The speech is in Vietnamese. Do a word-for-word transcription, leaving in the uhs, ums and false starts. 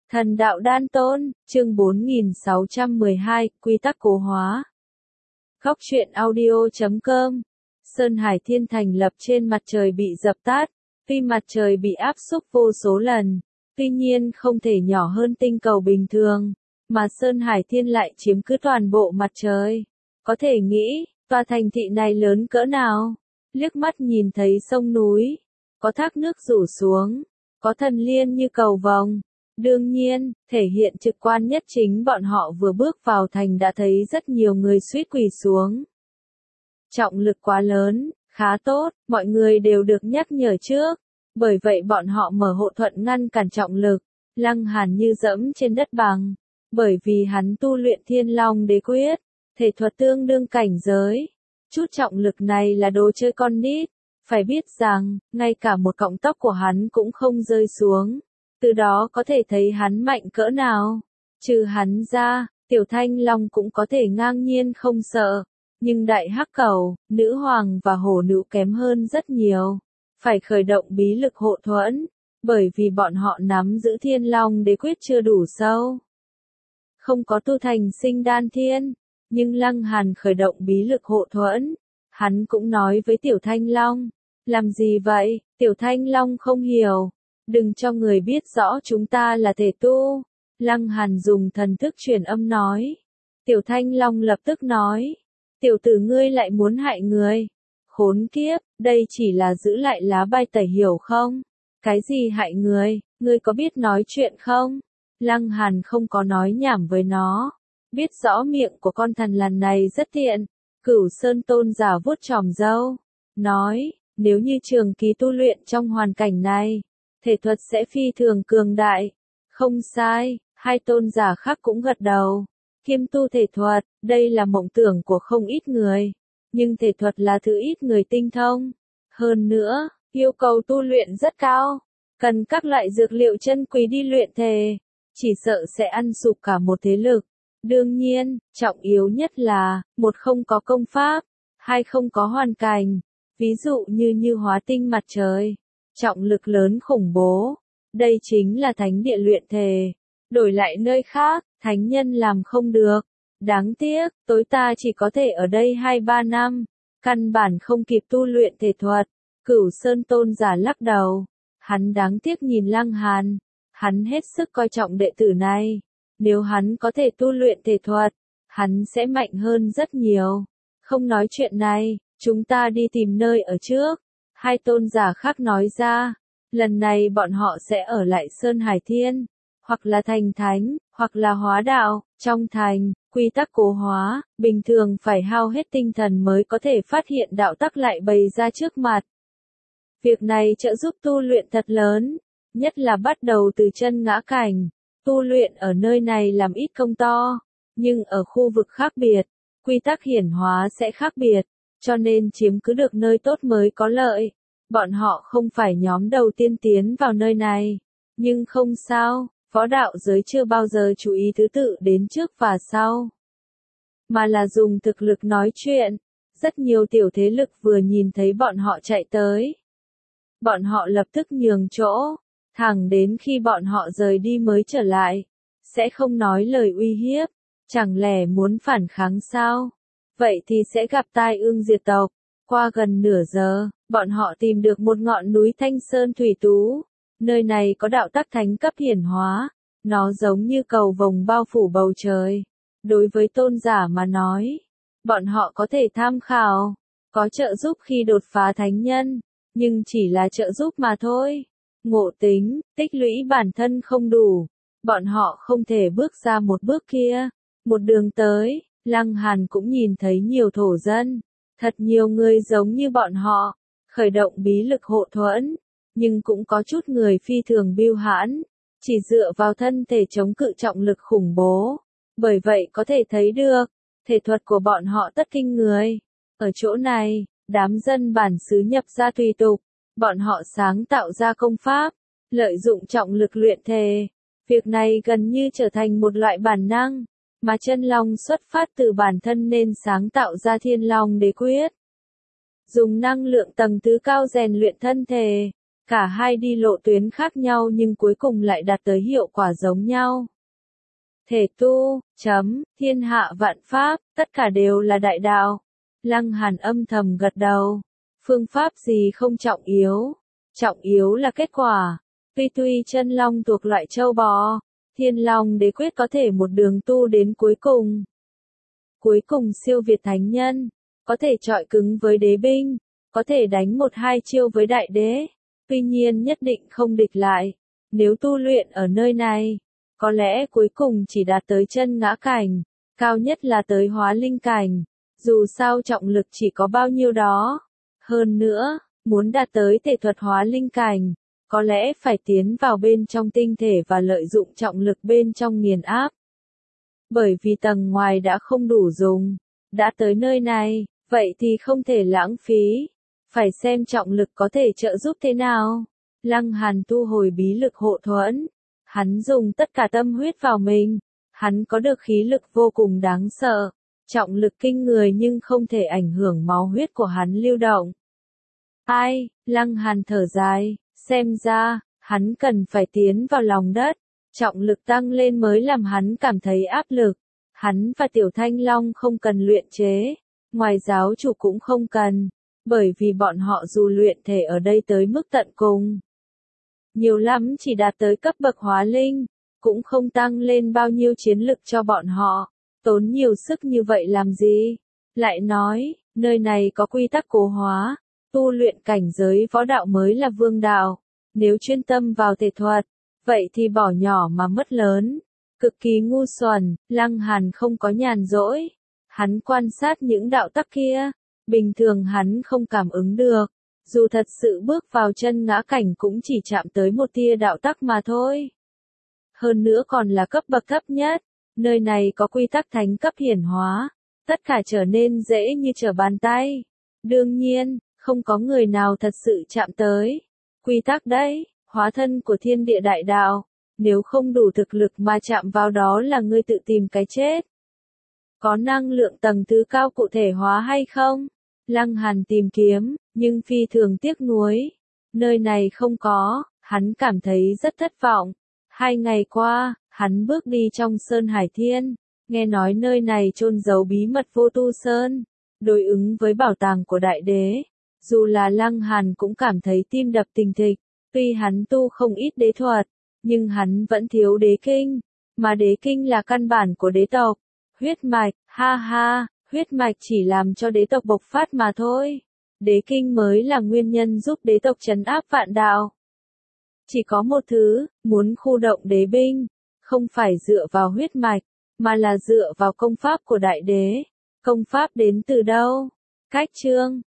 Thần đạo đan tôn, chương bốn nghìn sáu trăm mười hai, quy tắc cố hóa. Góc truyện audio chấm com. Sơn Hải Thiên thành lập trên mặt trời bị dập tắt, tuy mặt trời bị áp xúc vô số lần, tuy nhiên không thể nhỏ hơn tinh cầu bình thường, mà Sơn Hải Thiên lại chiếm cứ toàn bộ mặt trời. Có thể nghĩ, tòa thành thị này lớn cỡ nào? Liếc mắt nhìn thấy sông núi, có thác nước rủ xuống, có thần liên như cầu vồng. Đương nhiên, thể hiện trực quan nhất chính bọn họ vừa bước vào thành đã thấy rất nhiều người suýt quỳ xuống. Trọng lực quá lớn, khá tốt, mọi người đều được nhắc nhở trước, bởi vậy bọn họ mở hộ thuận ngăn cản trọng lực. Lăng Hàn như dẫm trên đất bằng, bởi vì hắn tu luyện Thiên Long Đế Quyết, thể thuật tương đương cảnh giới. Chút trọng lực này là đồ chơi con nít, phải biết rằng, ngay cả một cọng tóc của hắn cũng không rơi xuống. Từ đó có thể thấy hắn mạnh cỡ nào. Trừ hắn ra, Tiểu Thanh Long cũng có thể ngang nhiên không sợ. Nhưng Đại Hắc Cẩu, Nữ Hoàng và Hổ Nữ kém hơn rất nhiều. Phải khởi động bí lực hộ thuẫn, bởi vì bọn họ nắm giữ Thiên Long Đế Quyết chưa đủ sâu. Không có tu thành sinh đan thiên, nhưng Lăng Hàn khởi động bí lực hộ thuẫn. Hắn cũng nói với Tiểu Thanh Long, làm gì vậy? Tiểu Thanh Long không hiểu. Đừng cho người biết rõ chúng ta là thể tu. Lăng Hàn dùng thần thức truyền âm nói. Tiểu Thanh Long lập tức nói. Tiểu tử ngươi lại muốn hại người. Khốn kiếp, đây chỉ là giữ lại lá bài tẩy hiểu không? Cái gì hại người, ngươi có biết nói chuyện không? Lăng Hàn không có nói nhảm với nó. Biết rõ miệng của con thần lần này rất tiện. Cửu Sơn Tôn giả vuốt tròm râu. Nói, nếu như trường kỳ tu luyện trong hoàn cảnh này, thể thuật sẽ phi thường cường đại. Không sai, hai tôn giả khác cũng gật đầu. Kiêm tu thể thuật, đây là mộng tưởng của không ít người. Nhưng thể thuật là thứ ít người tinh thông. Hơn nữa, yêu cầu tu luyện rất cao. Cần các loại dược liệu chân quý đi luyện thể. Chỉ sợ sẽ ăn sụp cả một thế lực. Đương nhiên, trọng yếu nhất là, một không có công pháp, hai không có hoàn cảnh. Ví dụ như như hóa tinh mặt trời. Trọng lực lớn khủng bố. Đây chính là thánh địa luyện thể. Đổi lại nơi khác, thánh nhân làm không được. Đáng tiếc, tối ta chỉ có thể ở đây hai ba năm. Căn bản không kịp tu luyện thể thuật. Cửu Sơn Tôn giả lắc đầu. Hắn đáng tiếc nhìn Lăng Hàn. Hắn hết sức coi trọng đệ tử này. Nếu hắn có thể tu luyện thể thuật, hắn sẽ mạnh hơn rất nhiều. Không nói chuyện này, chúng ta đi tìm nơi ở trước. Hai tôn giả khác nói ra, lần này bọn họ sẽ ở lại Sơn Hải Thiên, hoặc là thành thánh, hoặc là hóa đạo. Trong thành, quy tắc cố hóa, bình thường phải hao hết tinh thần mới có thể phát hiện đạo tắc lại bày ra trước mặt. Việc này trợ giúp tu luyện thật lớn, nhất là bắt đầu từ chân ngã cảnh. Tu luyện ở nơi này làm ít công to, nhưng ở khu vực khác biệt, quy tắc hiển hóa sẽ khác biệt. Cho nên chiếm cứ được nơi tốt mới có lợi. Bọn họ không phải nhóm đầu tiên tiến vào nơi này. Nhưng không sao, võ đạo giới chưa bao giờ chú ý thứ tự đến trước và sau. Mà là dùng thực lực nói chuyện. Rất nhiều tiểu thế lực vừa nhìn thấy bọn họ chạy tới. Bọn họ lập tức nhường chỗ. Thẳng đến khi bọn họ rời đi mới trở lại. Sẽ không nói lời uy hiếp. Chẳng lẽ muốn phản kháng sao? Vậy thì sẽ gặp tai ương diệt tộc. Qua gần nửa giờ, bọn họ tìm được một ngọn núi Thanh Sơn Thủy Tú. Nơi này có đạo tắc thánh cấp hiển hóa. Nó giống như cầu vồng bao phủ bầu trời. Đối với tôn giả mà nói, bọn họ có thể tham khảo. Có trợ giúp khi đột phá thánh nhân, nhưng chỉ là trợ giúp mà thôi. Ngộ tính, tích lũy bản thân không đủ. Bọn họ không thể bước ra một bước kia. Một đường tới. Lăng Hàn cũng nhìn thấy nhiều thổ dân, thật nhiều người giống như bọn họ, khởi động bí lực hộ thuẫn, nhưng cũng có chút người phi thường bưu hãn, chỉ dựa vào thân thể chống cự trọng lực khủng bố. Bởi vậy có thể thấy được, thể thuật của bọn họ tất kinh người. Ở chỗ này, đám dân bản xứ nhập ra tùy tục, bọn họ sáng tạo ra công pháp, lợi dụng trọng lực luyện thể. Việc này gần như trở thành một loại bản năng. Mà chân long xuất phát từ bản thân nên sáng tạo ra Thiên Long Đế Quyết. Dùng năng lượng tầng thứ cao rèn luyện thân thể. Cả hai đi lộ tuyến khác nhau nhưng cuối cùng lại đạt tới hiệu quả giống nhau. Thể tu, chấm, thiên hạ vạn pháp, tất cả đều là đại đạo. Lăng Hàn âm thầm gật đầu. Phương pháp gì không trọng yếu. Trọng yếu là kết quả. Tuy tuy chân long thuộc loại châu bò, Thiên Long đế quyết có thể một đường tu đến cuối cùng. Cuối cùng siêu việt thánh nhân, có thể chọi cứng với đế binh, có thể đánh một hai chiêu với đại đế. Tuy nhiên nhất định không địch lại. Nếu tu luyện ở nơi này, có lẽ cuối cùng chỉ đạt tới chân ngã cảnh, cao nhất là tới hóa linh cảnh. Dù sao trọng lực chỉ có bao nhiêu đó. Hơn nữa, muốn đạt tới thể thuật hóa linh cảnh, có lẽ phải tiến vào bên trong tinh thể và lợi dụng trọng lực bên trong nghiền áp. Bởi vì tầng ngoài đã không đủ dùng, đã tới nơi này, vậy thì không thể lãng phí. Phải xem trọng lực có thể trợ giúp thế nào. Lăng Hàn tu hồi bí lực hộ thuẫn. Hắn dùng tất cả tâm huyết vào mình. Hắn có được khí lực vô cùng đáng sợ. Trọng lực kinh người nhưng không thể ảnh hưởng máu huyết của hắn lưu động. Ai, Lăng Hàn thở dài, xem ra, hắn cần phải tiến vào lòng đất. Trọng lực tăng lên mới làm hắn cảm thấy áp lực. Hắn và Tiểu Thanh Long không cần luyện chế. Ngoài giáo chủ cũng không cần. Bởi vì bọn họ dù luyện thể ở đây tới mức tận cùng. Nhiều lắm chỉ đạt tới cấp bậc hóa linh. Cũng không tăng lên bao nhiêu chiến lực cho bọn họ. Tốn nhiều sức như vậy làm gì? Lại nói, nơi này có quy tắc cố hóa. Tu luyện cảnh giới võ đạo mới là vương đạo. Nếu chuyên tâm vào thể thuật, vậy thì bỏ nhỏ mà mất lớn. Cực kỳ ngu xuẩn, Lăng Hàn không có nhàn rỗi. Hắn quan sát những đạo tắc kia. Bình thường hắn không cảm ứng được. Dù thật sự bước vào chân ngã cảnh cũng chỉ chạm tới một tia đạo tắc mà thôi. Hơn nữa còn là cấp bậc thấp nhất. Nơi này có quy tắc thánh cấp hiển hóa. Tất cả trở nên dễ như trở bàn tay. Đương nhiên, không có người nào thật sự chạm tới. Quy tắc đấy, hóa thân của thiên địa đại đạo. Nếu không đủ thực lực mà chạm vào đó là ngươi tự tìm cái chết. Có năng lượng tầng thứ cao cụ thể hóa hay không? Lăng Hàn tìm kiếm, nhưng phi thường tiếc nuối. Nơi này không có, hắn cảm thấy rất thất vọng. Hai ngày qua, hắn bước đi trong Sơn Hải Thiên. Nghe nói nơi này chôn giấu bí mật Vô Tu Sơn. Đối ứng với bảo tàng của đại đế. Dù là Lăng Hàn cũng cảm thấy tim đập thình thịch. Tuy hắn tu không ít đế thuật, nhưng hắn vẫn thiếu đế kinh. Mà đế kinh là căn bản của đế tộc. Huyết mạch, ha ha, huyết mạch chỉ làm cho đế tộc bộc phát mà thôi. Đế kinh mới là nguyên nhân giúp đế tộc trấn áp vạn đạo. Chỉ có một thứ, muốn khu động đế binh, không phải dựa vào huyết mạch, mà là dựa vào công pháp của đại đế. Công pháp đến từ đâu? Cách chương